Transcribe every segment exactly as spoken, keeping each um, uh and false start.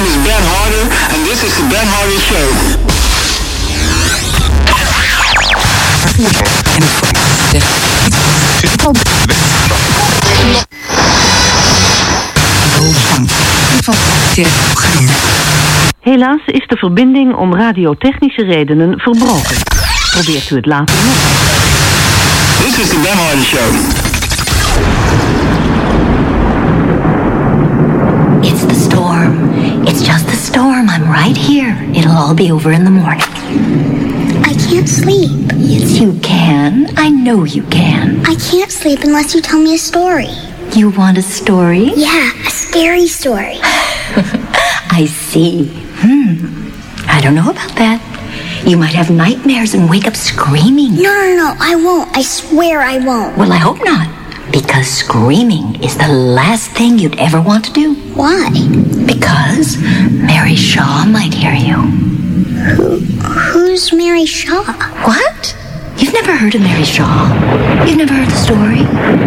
name is Ben Harder, and this is the Ben Harder Show. Helaas is de verbinding om radiotechnische redenen verbroken. Probeert u het later nog. This is the Ben Harder Show. It's the storm. It's just the storm. I'm right here. It'll all be over in the morning. I can't sleep. Yes, you can. I know you can. I can't sleep unless you tell me a story. You want a story? Yeah, a scary story. I see. Hmm. I don't know about that. You might have nightmares and wake up screaming. No, no, no, I won't. I swear I won't. Well, I hope not. Because screaming is the last thing you'd ever want to do. Why? Because Mary Shaw might hear you. Who, who's Mary Shaw? What? You've never heard of Mary Shaw? You've never heard the story?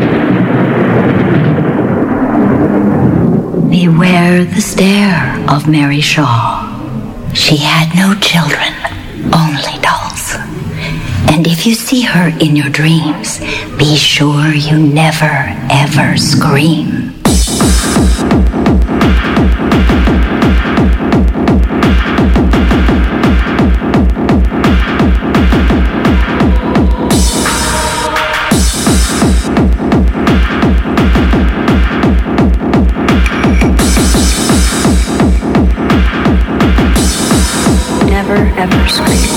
Beware the stare of Mary Shaw. She had no children, only dolls. And if you see her in your dreams, be sure you never, ever scream. Never, ever scream.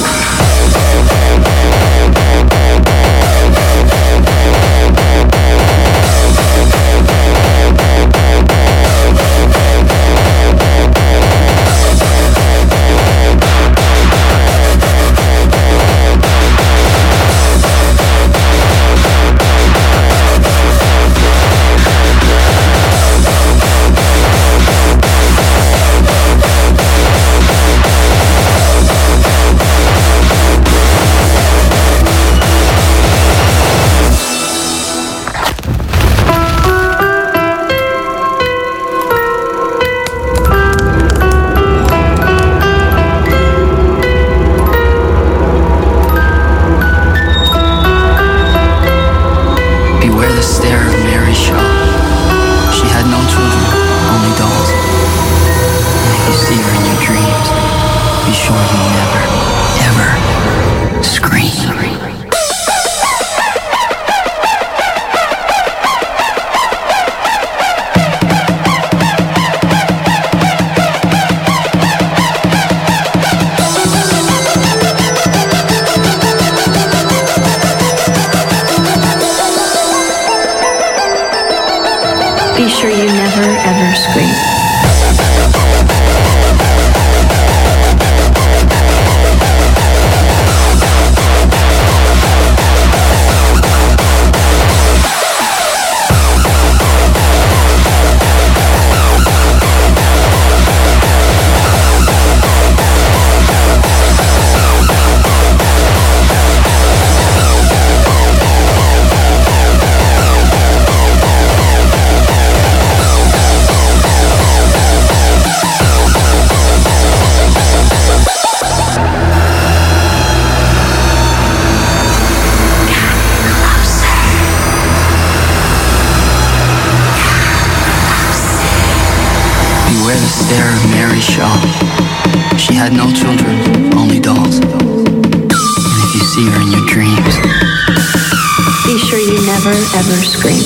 Ever scream.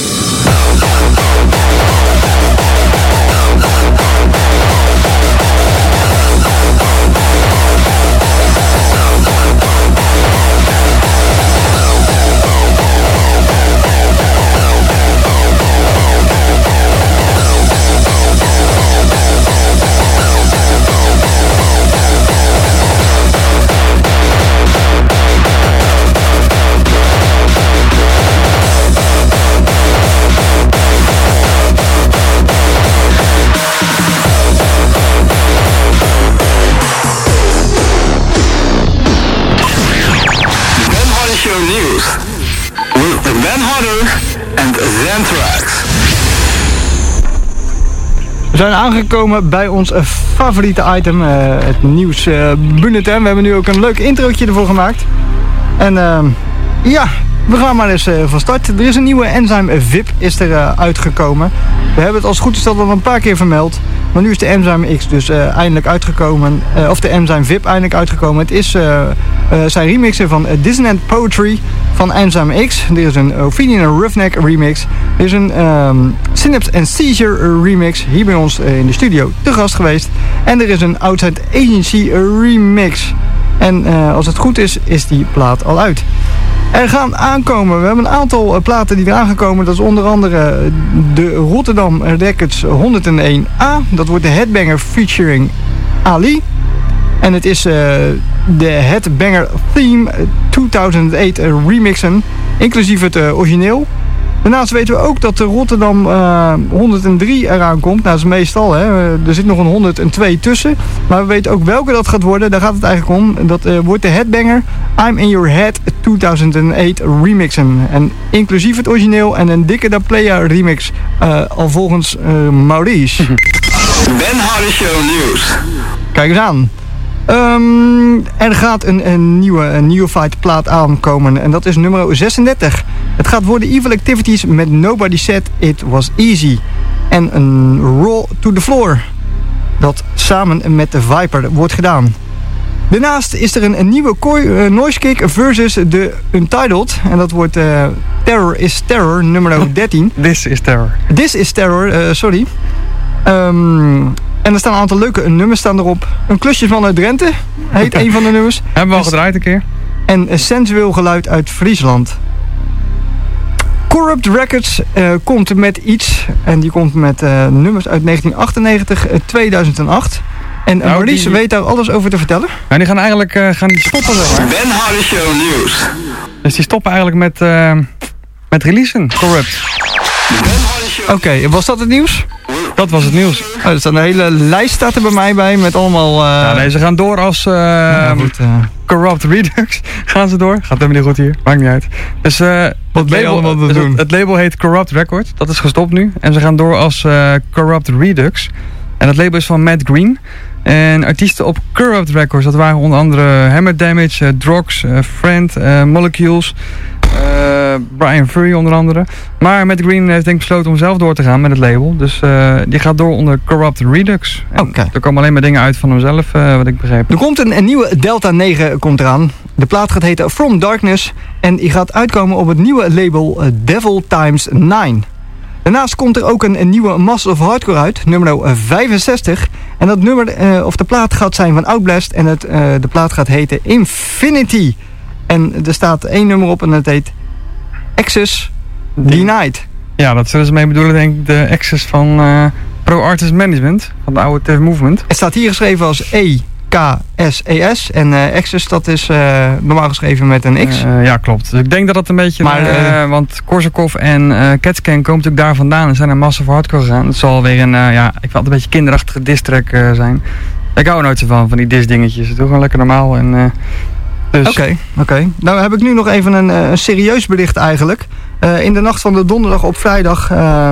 zijn aangekomen bij ons uh, favoriete item, uh, het nieuws uh, bulletin. We hebben nu ook een leuk introotje ervoor gemaakt. En uh, ja, we gaan maar eens uh, van start. Er is een nieuwe Enzyme V I P is er uh, uitgekomen. We hebben het als goed is dat al een paar keer vermeld. Maar nu is de Enzyme X dus uh, eindelijk uitgekomen. Uh, of de Enzyme V I P eindelijk uitgekomen. Het is uh, uh, zijn remixen van uh, Dissonant Poetry van Enzyme X. Er is een Ophidian Roughneck remix. Er is een um, Synapse and Seizure remix. Hier bij ons uh, in de studio te gast geweest. En er is een Outside Agency remix. En uh, als het goed is, is die plaat al uit. Er gaan aankomen, we hebben een aantal uh, platen die er aangekomen. Dat is onder andere de Rotterdam Records honderdéén A. Dat wordt de Headbanger featuring Ali. En het is uh, de Headbanger Theme tweeduizend acht uh, remixen, inclusief het uh, origineel. Daarnaast weten we ook dat de Rotterdam uh, honderddrie eraan komt. Nou, dat is meestal, hè. Er zit nog een honderdtwee tussen. Maar we weten ook welke dat gaat worden. Daar gaat het eigenlijk om. Dat uh, wordt de Headbanger I'm in Your Head tweeduizend acht remixen. En inclusief het origineel en een dikke Da Playa remix. Uh, al volgens uh, Maurice. Ben Hardy Show News. Kijk eens aan. Um, er gaat een, een nieuwe een Neophyte plaat aankomen en dat is nummer zesendertig. Het gaat worden Evil Activities met Nobody Said It Was Easy. En een Roll to the Floor. Dat samen met de Viper wordt gedaan. Daarnaast is er een, een nieuwe kooi, uh, Noise Kick versus de Untitled. En dat wordt uh, Terror is Terror, nummer dertien. This is Terror. This is Terror, uh, sorry. Um, En er staan een aantal leuke nummers staan erop. Een klusjesman uit Drenthe heet een van de nummers. Hebben we al gedraaid een keer. En een sensueel geluid uit Friesland. Corrupt Records uh, komt met iets. En die komt met uh, nummers uit negentien achtennegentig, uh, tweeduizend acht. En uh, nou, Maurice die... weet daar alles over te vertellen. Nou, die gaan eigenlijk uh, gaan die stoppen, zeg maar. Ben Hardy Show News. Dus die stoppen eigenlijk met, uh, met releasen. Corrupt. Oké, okay, was dat het nieuws? Dat was het nieuws. Oh, er staat een hele lijst staat er bij mij bij met allemaal... Uh... Ja, nee, ze gaan door als uh, ja, goed, uh... Corrupt Redux. Gaan ze door. Gaat helemaal niet goed hier. Maakt niet uit. Dus uh, wat ben je allemaal te dus doen? Het, het label heet Corrupt Records. Dat is gestopt nu. En ze gaan door als uh, Corrupt Redux. En dat label is van Matt Green. En artiesten op Corrupt Records, dat waren onder andere Hammer Damage, uh, Drox, uh, Friend, uh, Molecules, uh, Brian Fury onder andere. Maar Matt Green heeft denk ik besloten om zelf door te gaan met het label. Dus uh, die gaat door onder Corrupt Redux. Okay. Er komen alleen maar dingen uit van hemzelf, uh, wat ik begreep. Er komt een, een nieuwe Delta negen komt eraan. De plaat gaat heten From Darkness. En die gaat uitkomen op het nieuwe label uh, Devil Times nine. Daarnaast komt er ook een, een nieuwe Master of Hardcore uit, nummer vijfenzestig. En dat nummer, uh, of de plaat gaat zijn van Outblast en het, uh, de plaat gaat heten Infinity. En er staat één nummer op en dat heet Access Denied. Ja, dat zullen ze mee bedoelen, denk ik, de Access van uh, Pro Artist Management, van de oude T F Movement. Het staat hier geschreven als E K S E S en uh, Access, dat is uh, normaal geschreven met een X. Uh, ja, klopt. Dus ik denk dat dat een beetje... Maar, uh, uh, want Korsakov en uh, Catscan komen natuurlijk daar vandaan en zijn naar Massive Hardcore gegaan. Het zal weer een, uh, ja, ik wil het een beetje kinderachtige diss-track uh, zijn. Ik hou er nooit zo van, van die diss-dingetjes. Het is gewoon lekker normaal. En, uh, dus... Oké, okay, oké. Okay. Nou heb ik nu nog even een, uh, een serieus bericht eigenlijk. Uh, in de nacht van de donderdag op vrijdag... Uh,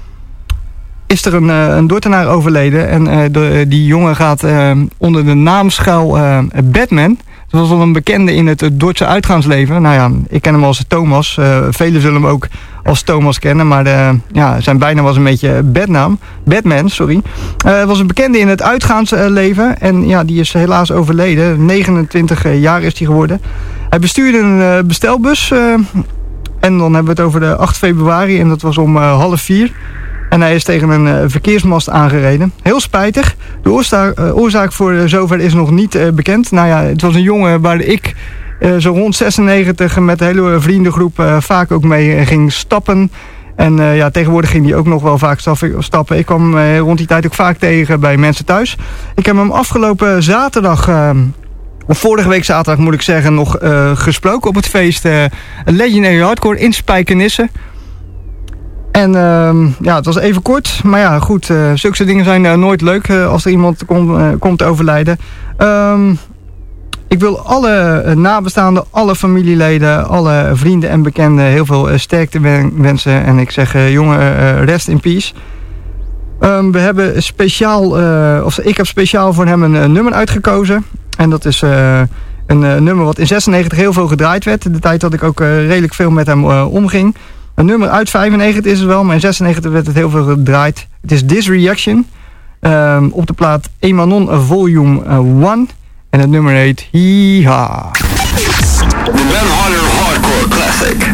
is er een, een Dordtenaar overleden. En uh, de, die jongen gaat uh, onder de naamschuil uh, Batman. Dat was wel een bekende in het, het Dordtse uitgaansleven. Nou ja, ik ken hem als Thomas. Uh, velen zullen hem ook als Thomas kennen. Maar de, ja, zijn bijnaam was een beetje Batnaam. Batman, sorry. Hij uh, was een bekende in het uitgaansleven. En ja, die is helaas overleden. negenentwintig jaar is hij geworden. Hij bestuurde een uh, bestelbus. Uh, en dan hebben we het over de acht februari. En dat was om uh, half vier. En hij is tegen een uh, verkeersmast aangereden. Heel spijtig. De oorzaak, uh, oorzaak voor uh, zover is nog niet uh, bekend. Nou ja, het was een jongen waar ik uh, zo rond zesennegentig met de hele vriendengroep uh, vaak ook mee uh, ging stappen. En uh, ja, tegenwoordig ging hij ook nog wel vaak stappen. Ik kwam uh, rond die tijd ook vaak tegen bij mensen thuis. Ik heb hem afgelopen zaterdag... Uh, Of vorige week zaterdag moet ik zeggen, nog uh, gesproken op het feest uh, Legendary Hardcore in Spijkenisse. En uh, ja, het was even kort, maar ja goed, uh, zulke dingen zijn uh, nooit leuk uh, als er iemand kom, uh, komt te overlijden. Um, ik wil alle uh, nabestaanden, alle familieleden, alle vrienden en bekenden heel veel uh, sterkte wen- wensen. En ik zeg, uh, jongen, uh, rest in peace. Um, we hebben speciaal, uh, of ik heb speciaal voor hem een, een nummer uitgekozen. En dat is uh, een uh, nummer wat in zesennegentig heel veel gedraaid werd. De tijd dat ik ook uh, redelijk veel met hem uh, omging. Een nummer uit vijfennegentig is het wel, maar in zesennegentig werd het heel veel gedraaid. Het is This Reaction. Um, op de plaat Emanon Volume één. En het nummer heet Hee-Ha. The Ben Harder Hardcore Classic.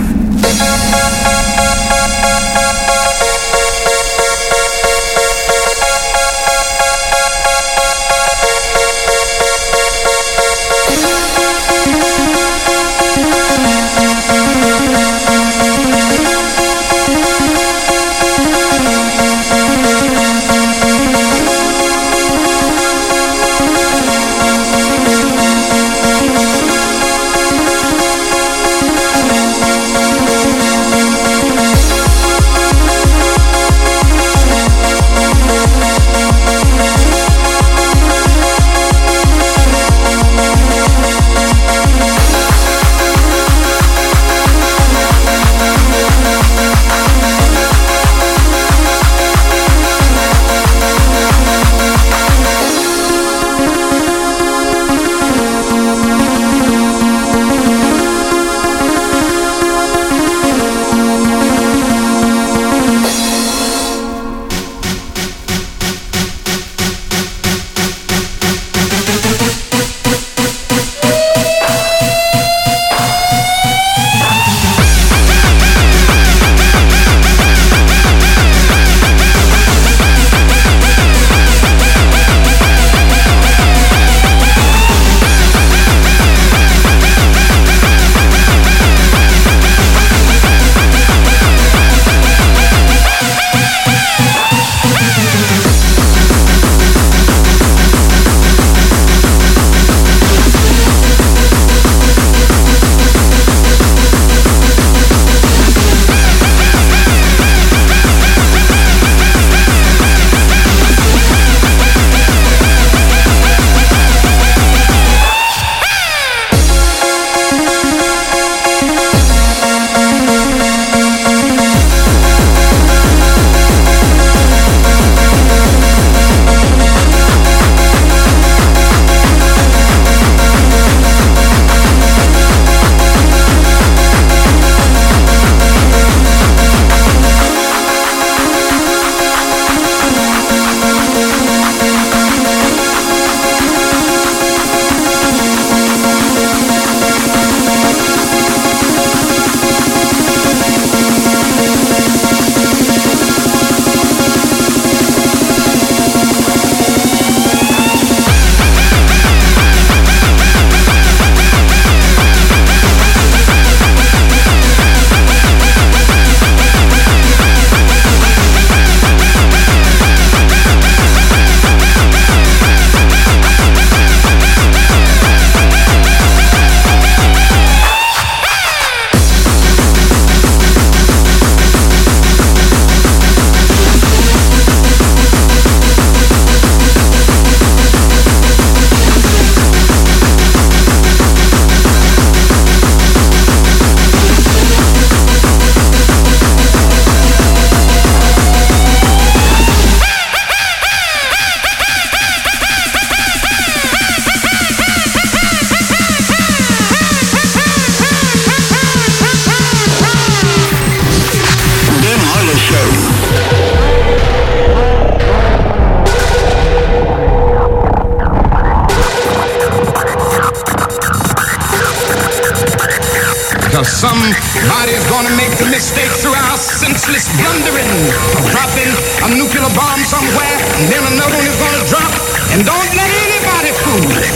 Cause somebody's gonna make the mistake through our senseless blundering of dropping a nuclear bomb somewhere, and then another one is gonna drop, and don't let anybody fool you.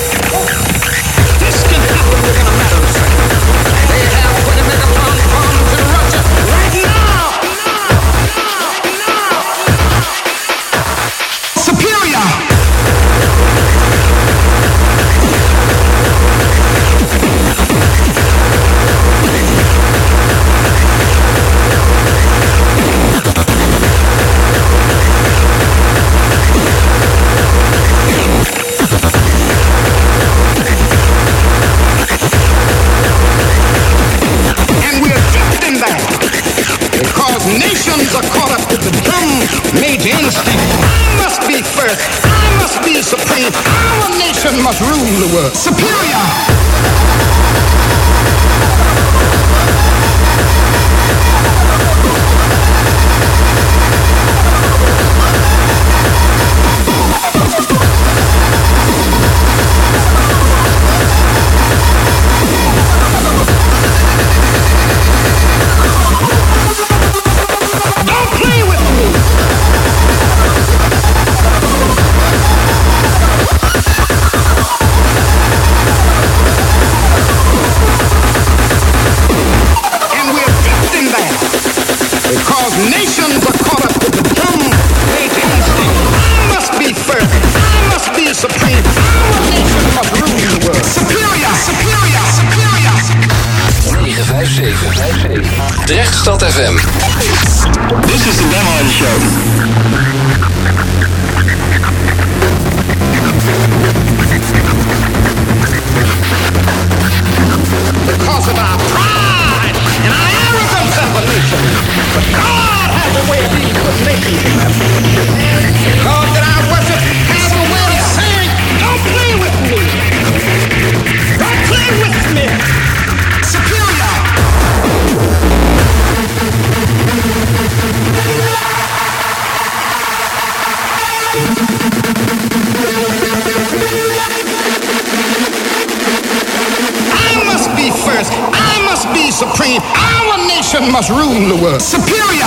This can happen within a matter of seconds. They have twenty megaton bombs in Russia right now. Superior. be supreme. Our nation must rule the world. Superior. Nations are caught up with the drum make instinct. I must be first. I must be supreme. Our nation must rule the world. Superior, superior, superior. negen vijf zeven. Drechtstad F M. This is the Ben Hardy Show. Because of our pride and our arrogance as a nation. But God has a way of dealing with nations. God that I worship has a way of saying, don't play with me. Don't play with me. Superior. I must be first. I must be supreme. Our nation must rule the world. Superior.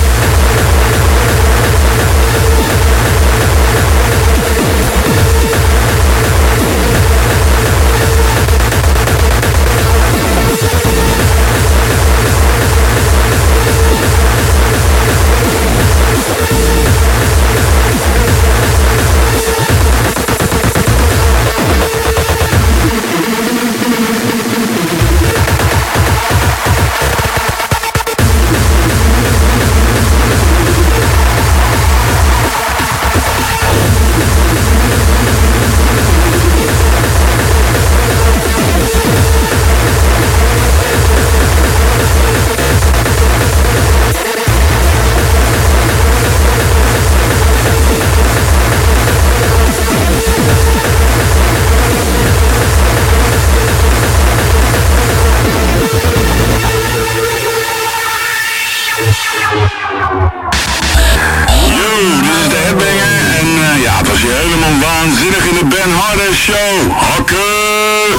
Waanzinnig in de Ben Hardy Show. Hakken!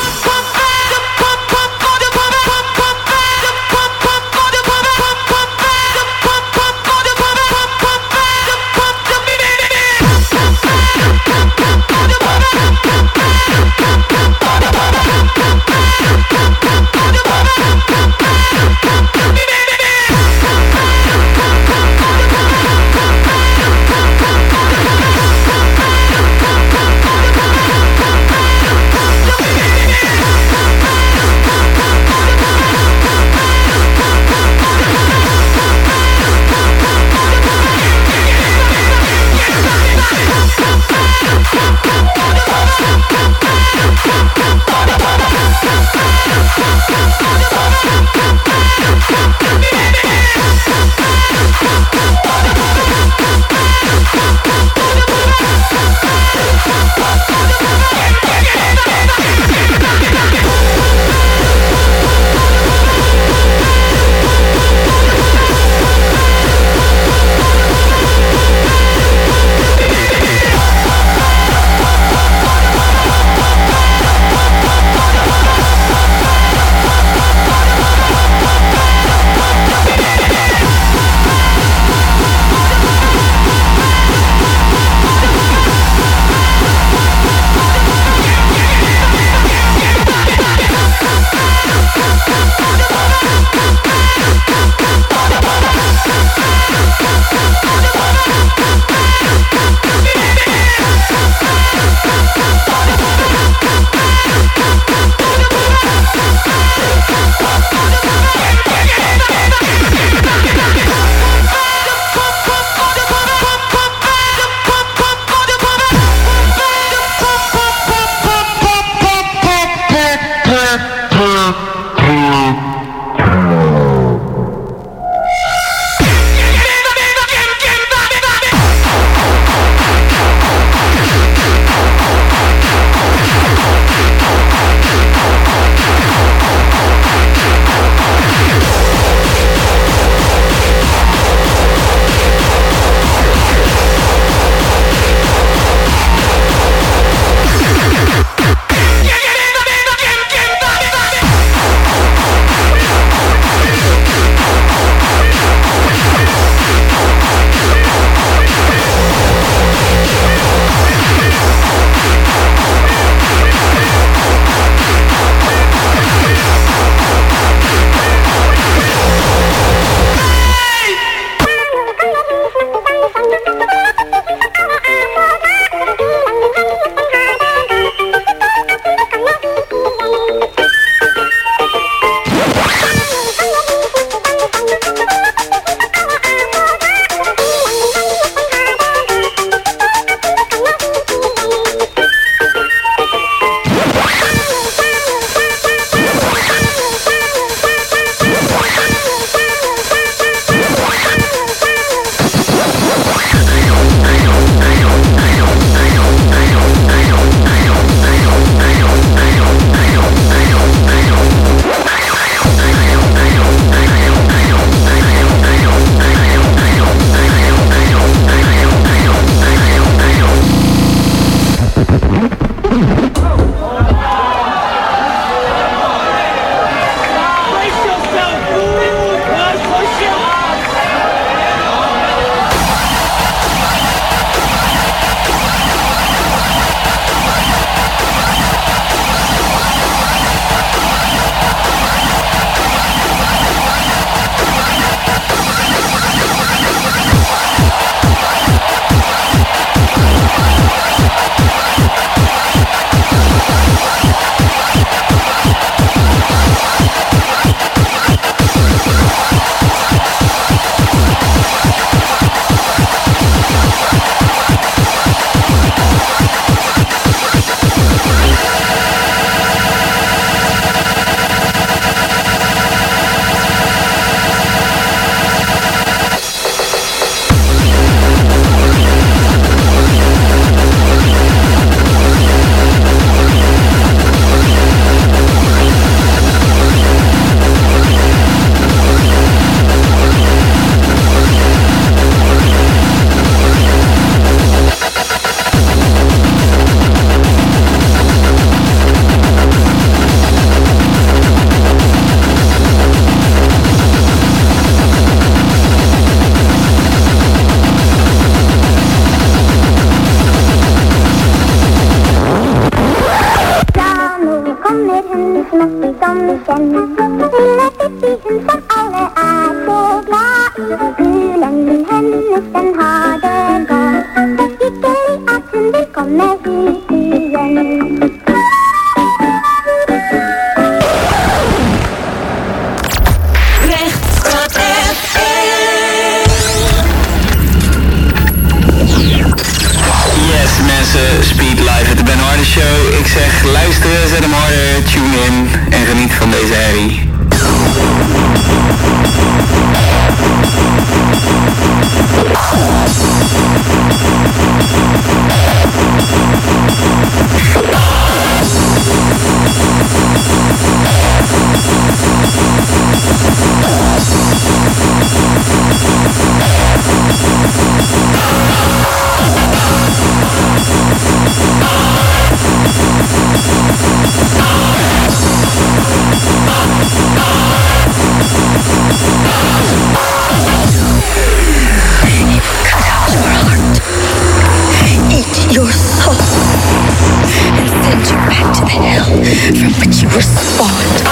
Yeah. igen. Lykke til for alle er så glad. Hulen min hennes den har det godt. Hyggelig at hun vil komme hit igjen. Yes mensen, Speed live at de Ben Harder Show. Ik zeg luisteren, zet hem harder, tune in en geniet van deze herrie. Your soul and send you back to the hell from which you were spawned.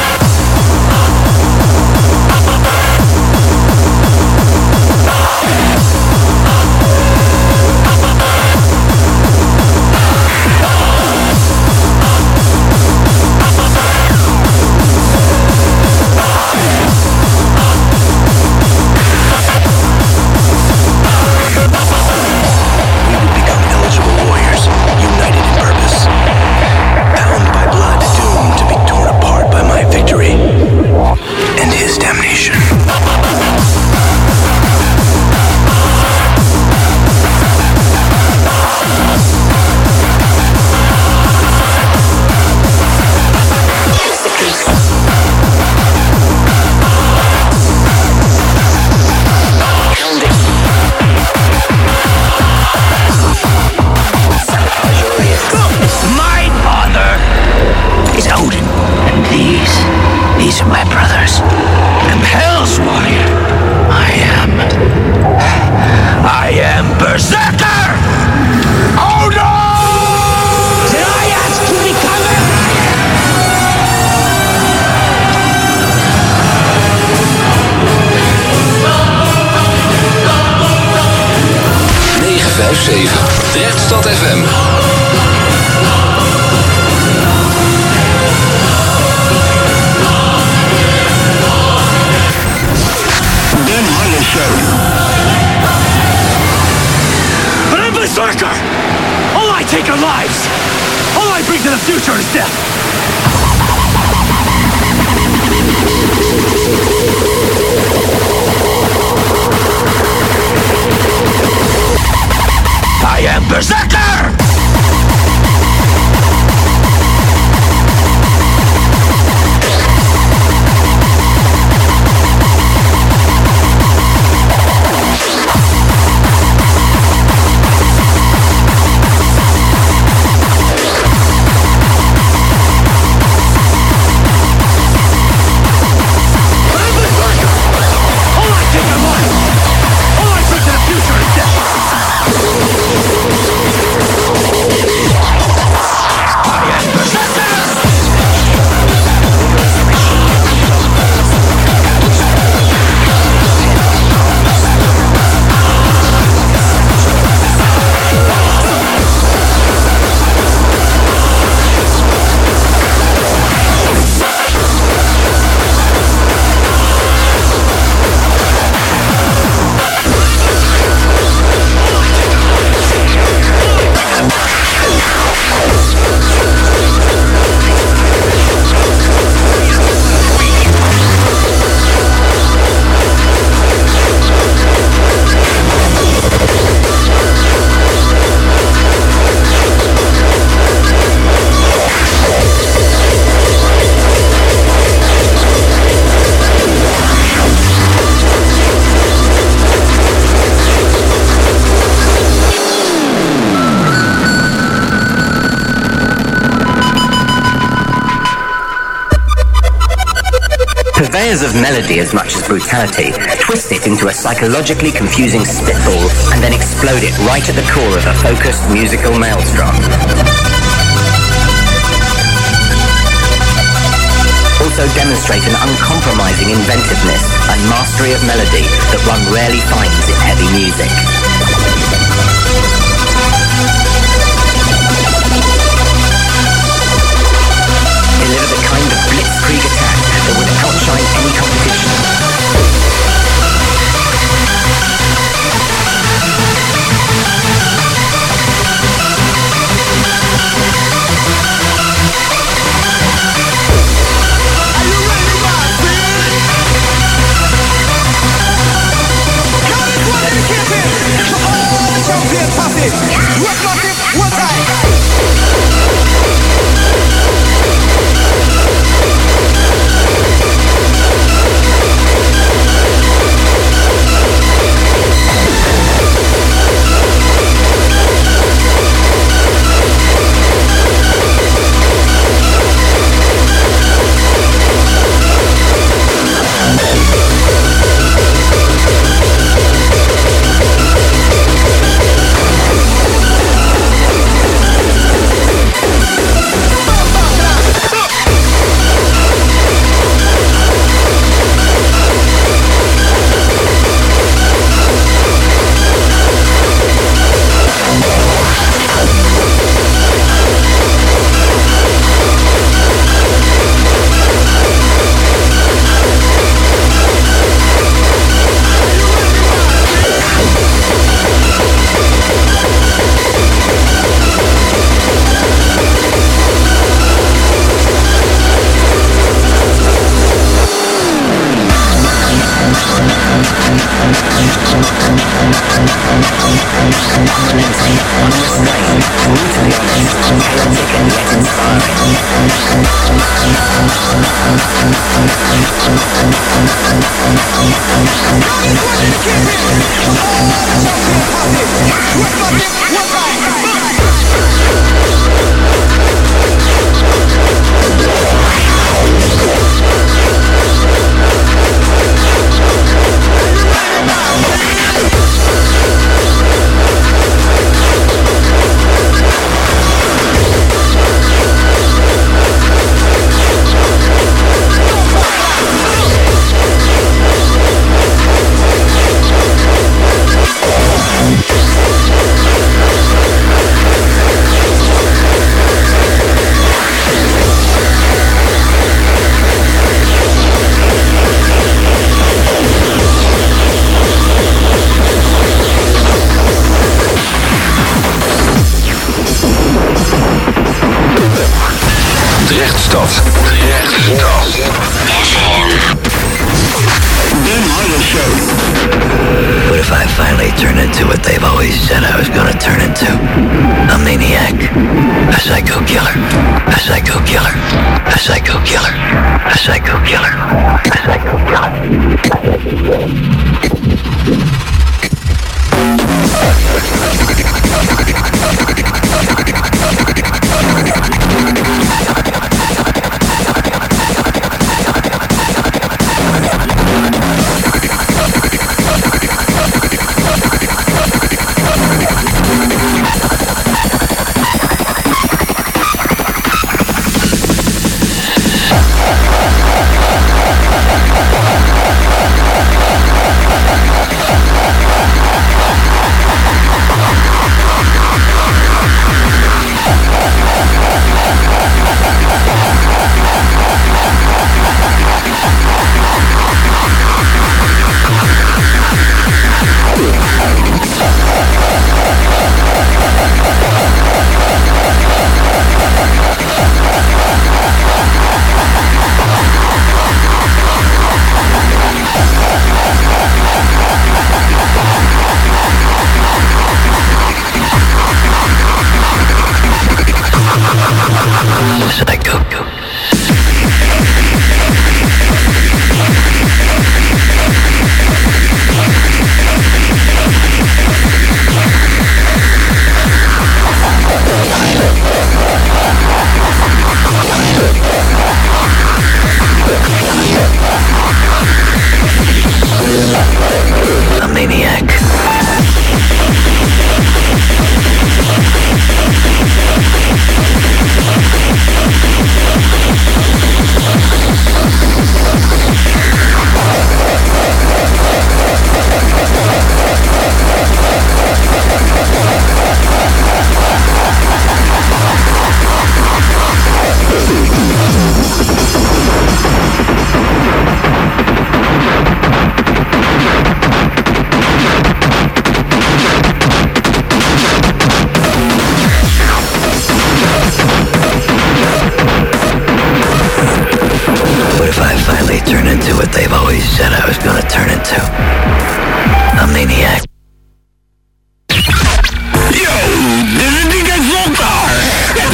Drechtstad F M. Ben Harder Show. But I'm Berserker! All I take are lives! All I bring to the future is death! I am Berserker! Purveyors of melody as much as brutality twist it into a psychologically confusing spitball and then explode it right at the core of a focused musical maelstrom. demonstrate an uncompromising inventiveness and mastery of melody that one rarely finds in heavy music. Deliver the kind of blitzkrieg attack that would outshine any competition.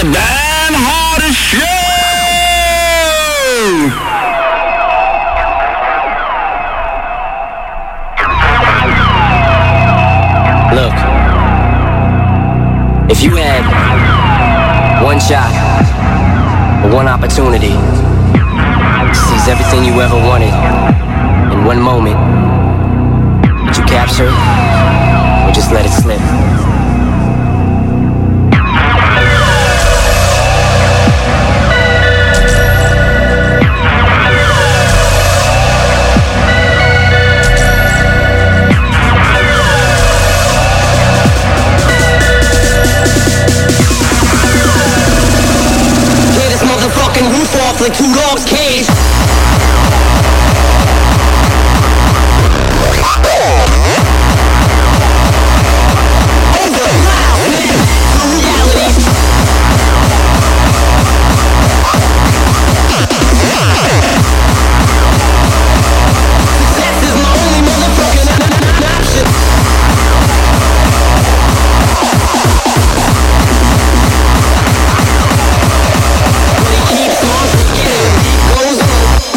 Ben Harder Show! Look, if you had one shot or one opportunity to seize everything you ever wanted in one moment, would you capture it or just let it slip? Fucking roof off like two dogs' cage. Success is my only motherfucking option. Keeps on forgetting, he goes on.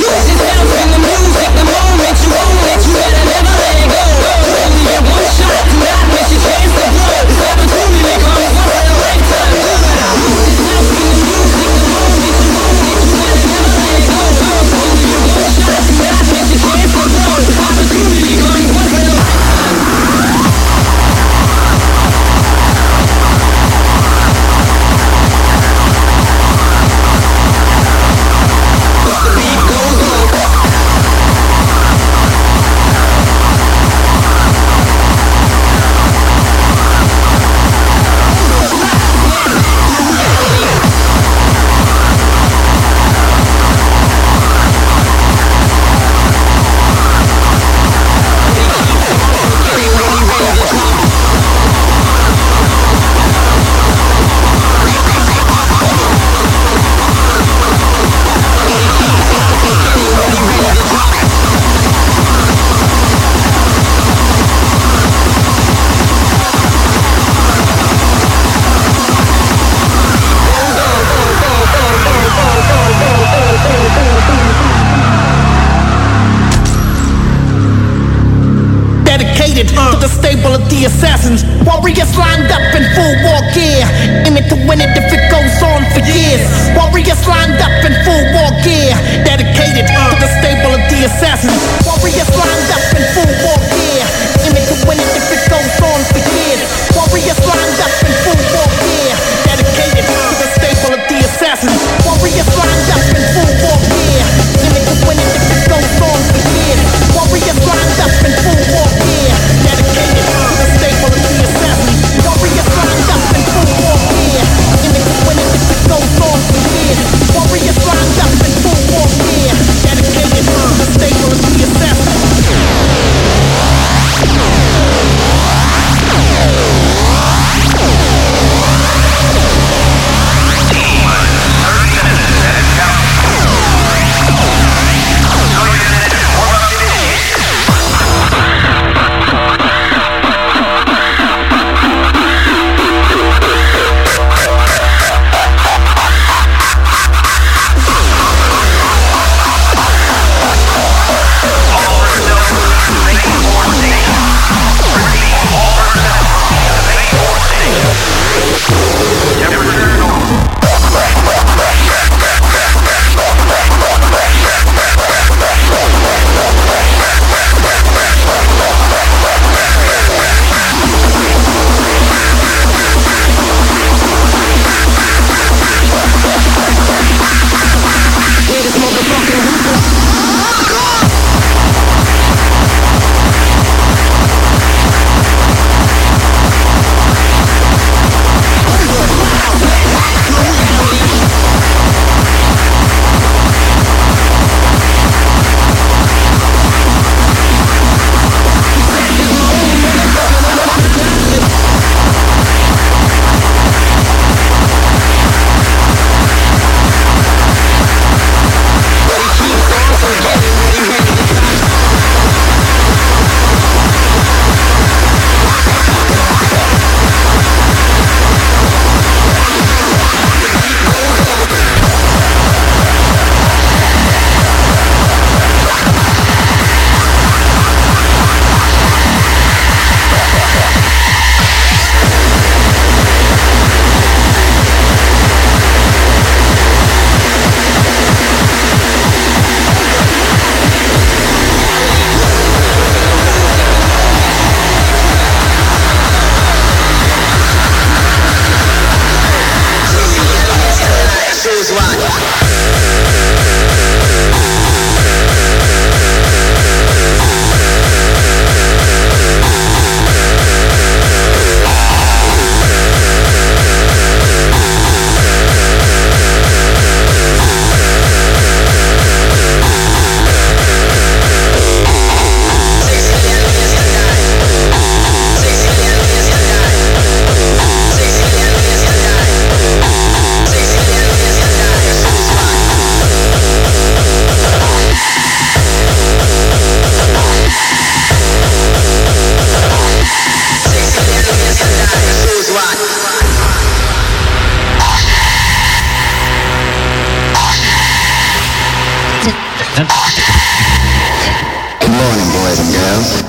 Good morning, boys and girls.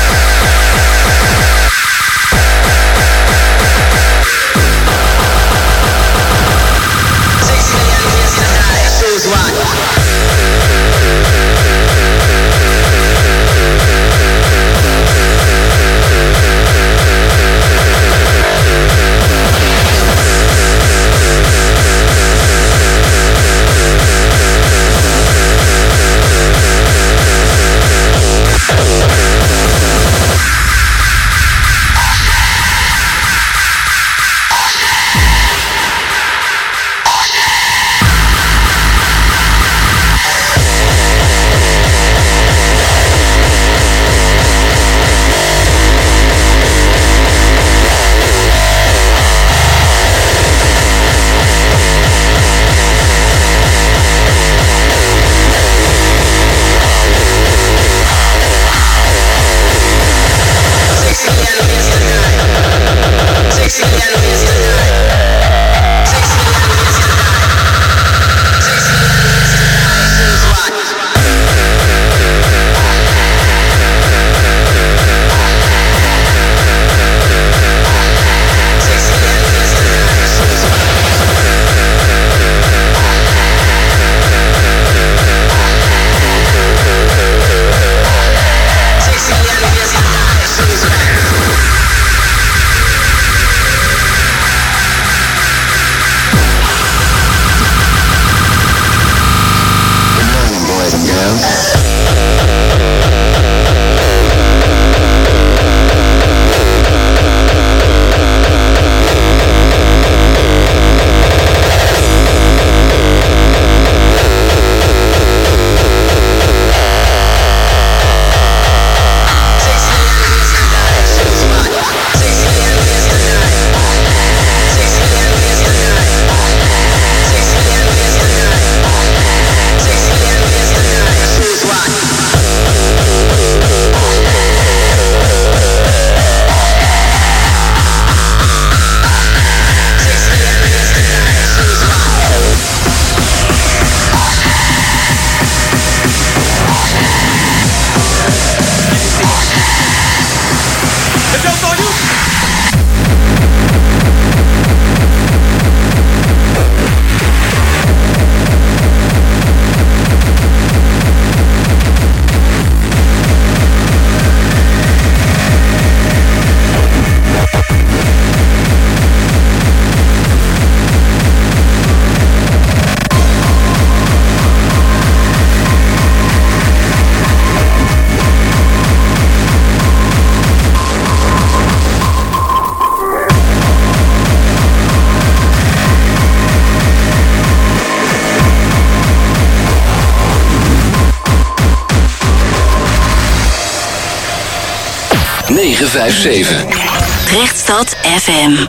negen vijf zeven. Rechtstad F M.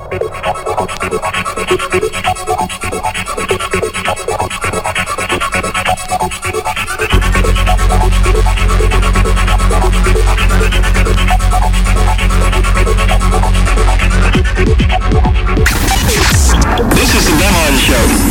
This is the Ben Hardy Show.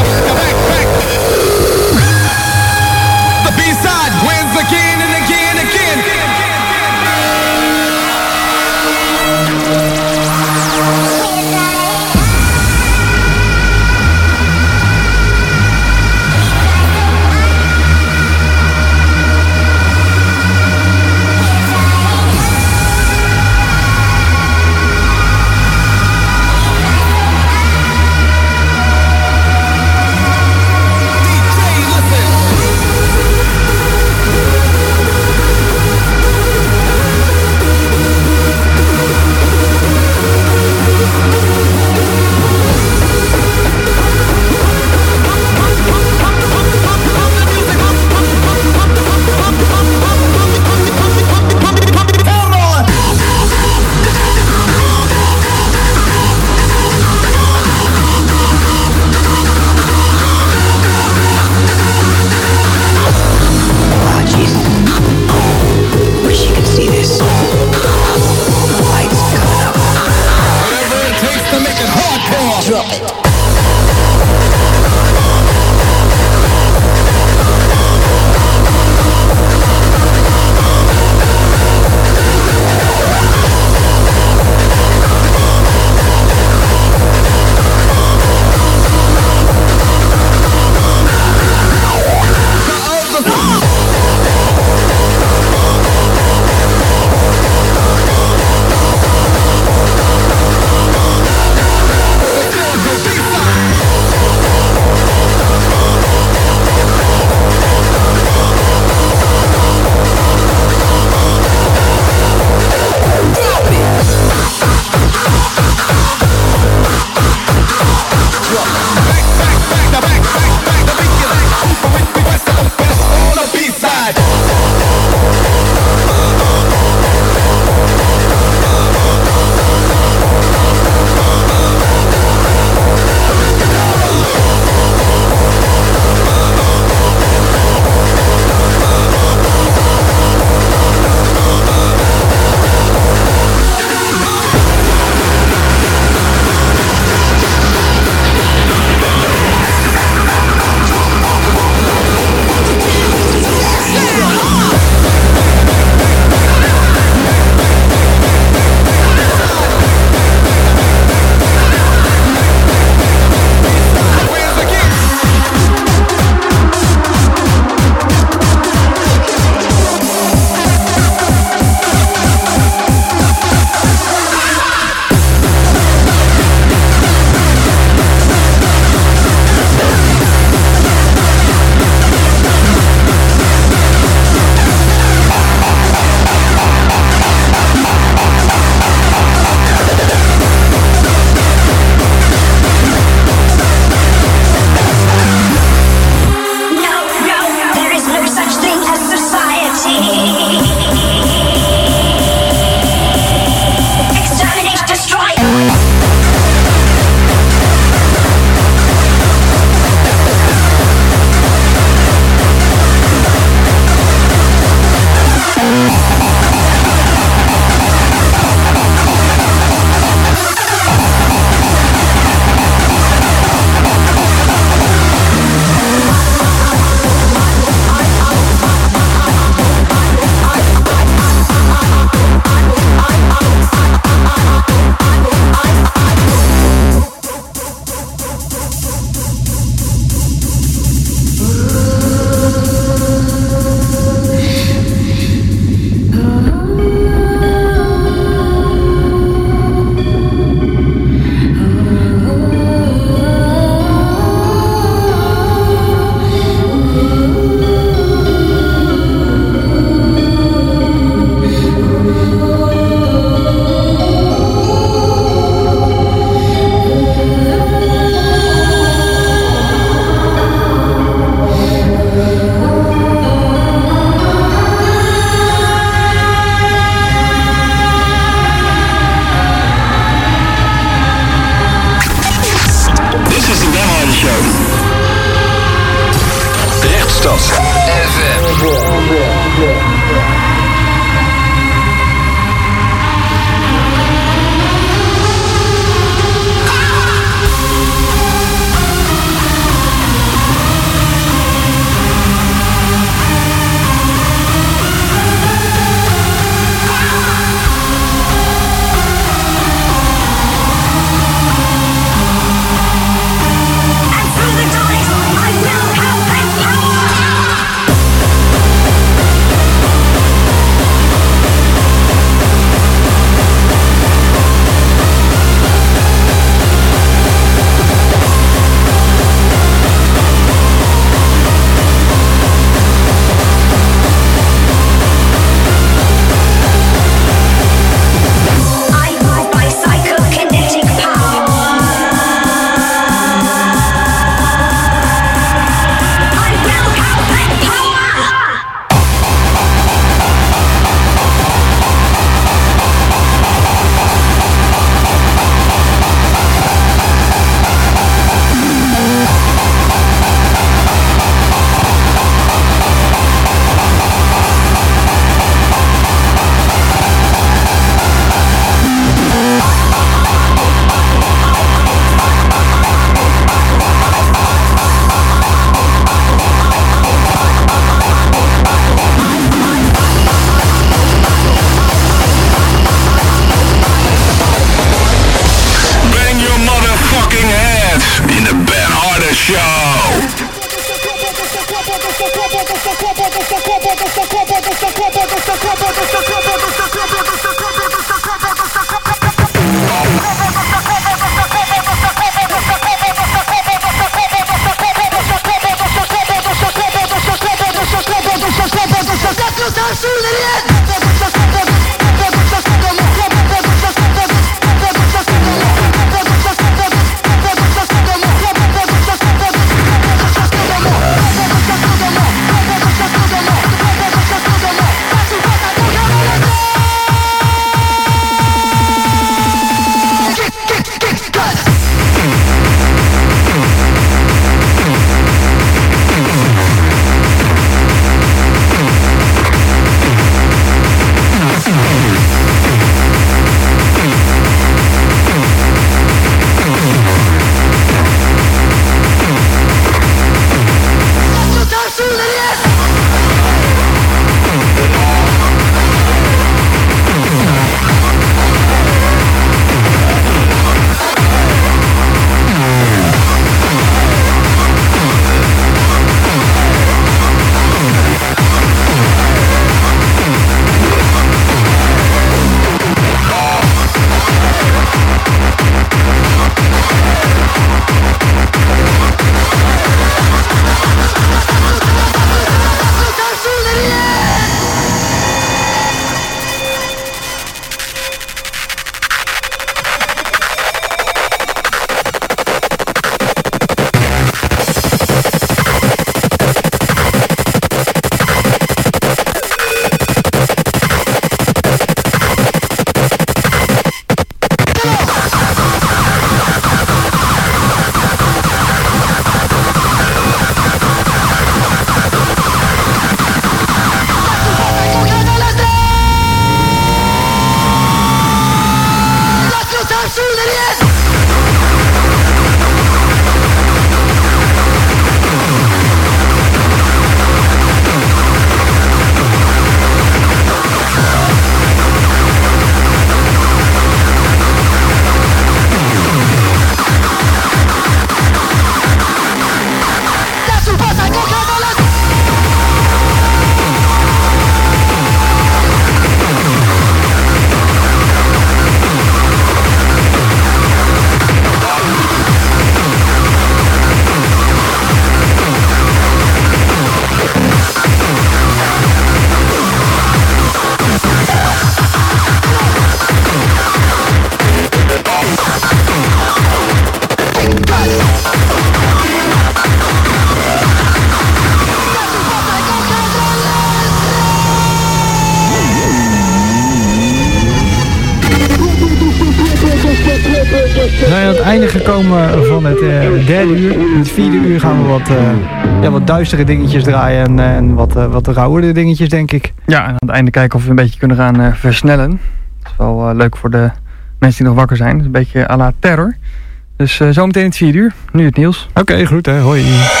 We zijn aan het einde gekomen van het uh, derde uur. In het vierde uur gaan we wat, uh, ja, wat duistere dingetjes draaien en, uh, en wat, uh, wat rauwere dingetjes, denk ik. Ja, en aan het einde kijken of we een beetje kunnen gaan uh, versnellen. Dat is wel uh, leuk voor de mensen die nog wakker zijn. Dat is een beetje à la terror. Dus uh, zometeen in het vierde uur. Nu het nieuws. Oké, okay, goed hè. Hoi.